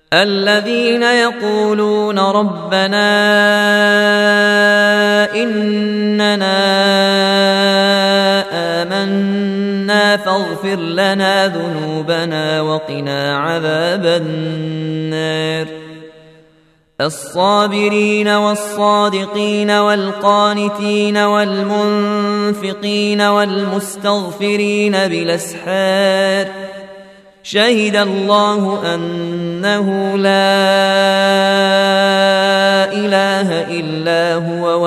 الذين يقولون ربنا إننا آمنا فاغفر لنا ذنوبنا وقنا عذاب النار الصابرين والصادقين والقانتين والمنفقين والمستغفرين بالأسحار شهد الله أنه لا إله إلا هو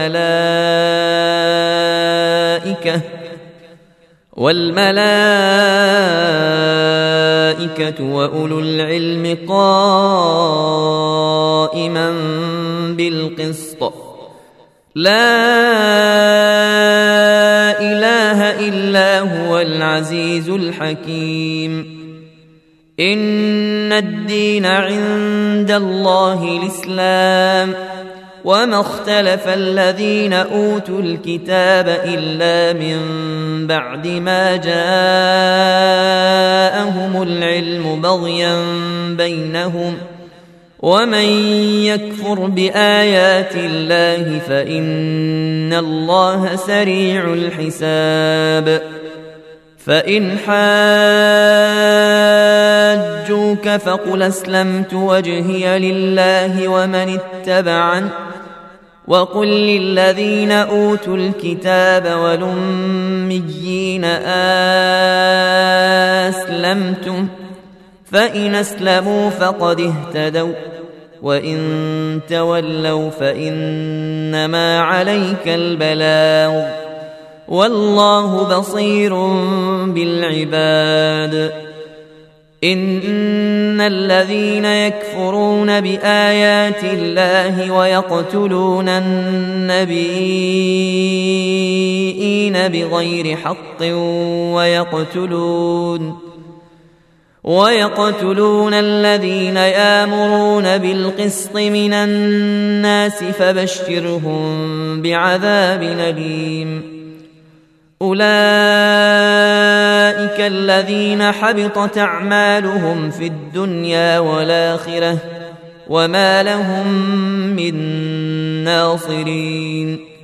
والملائكة وأولو العلم قائما بالقسط لا إله إلا هو العزيز الحكيم إن الدين عند الله الإسلام وما اختلف الذين أوتوا الكتاب إلا من بعد ما جاءهم العلم بغيا بينهم ومن يكفر بآيات الله فإن الله سريع الحساب فإن حاجوك فقل أسلمت وجهي لله ومن اتبعن وقل للذين أوتوا الكتاب والأميين أسلمتم فإن أسلموا فقد اهتدوا وإن تولوا فإنما عليك البلاغ والله بصير بالعباد إن الذين يكفرون بآيات الله ويقتلون النبيين بغير حق ويقتلون الذين يأمرون بالقسط من الناس فبشرهم بعذاب أليم أولئك الذين حبطت أعمالهم في الدنيا والآخرة وما لهم من ناصرين